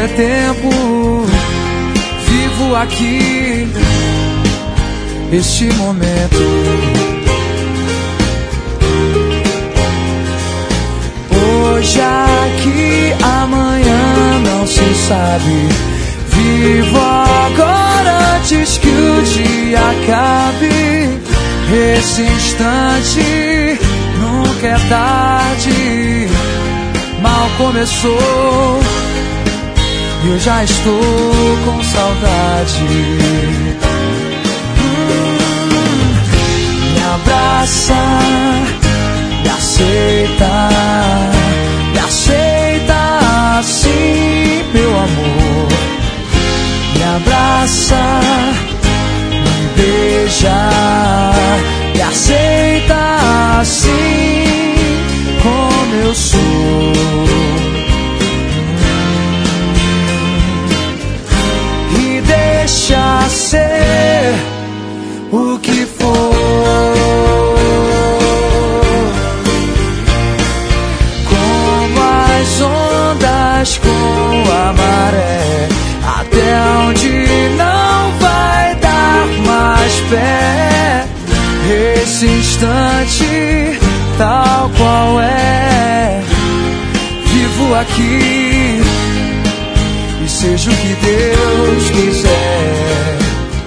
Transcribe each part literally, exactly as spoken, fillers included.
é tempo, vivo aqui este momento. Hoje aqui, amanhã não se sabe. Vivo agora antes que o dia acabe. Esse instante nunca é tarde. Mal começou e eu já estou com saudade. hum, Me abraça, me aceita, me aceita assim, meu amor. Me abraça, me beija, me aceita assim como eu sou. E deixa ser o que for. Como as ondas com a maré, até onde não vai dar mais pé. Esse instante tal qual é, vivo aqui e seja o que Deus quiser.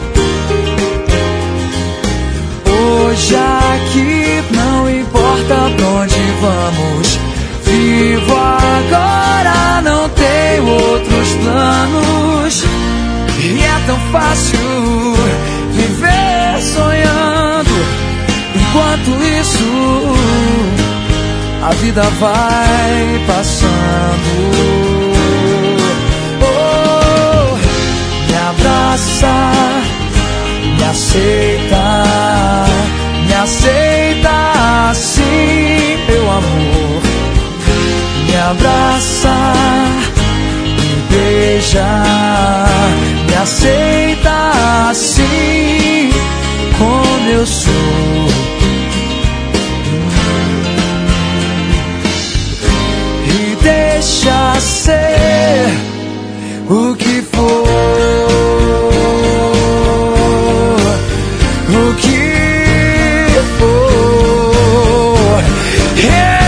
Hoje aqui não importa pra onde vamos. Vivo agora, não tenho outros planos. E é tão fácil viver sonhando. Enquanto isso, a vida vai passando. Oh, me abraça, me aceita, me aceita assim, meu amor. Me abraça, me beija, me aceita assim como eu sou. E deixa ser o que for, o que for. Yeah!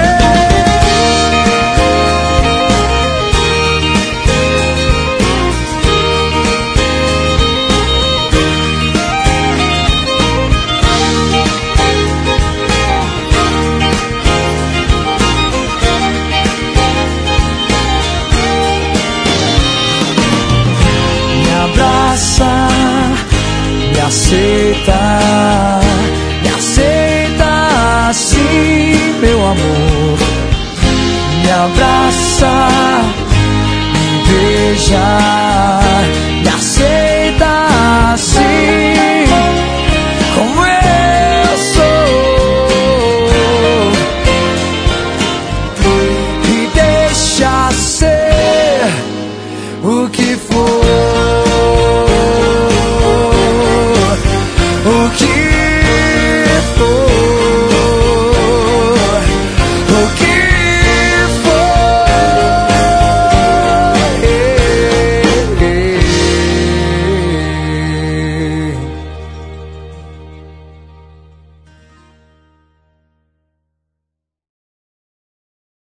Me aceita, me aceita assim, meu amor. Me abraça, me beija, me aceita assim como eu sou. E deixa ser o que for.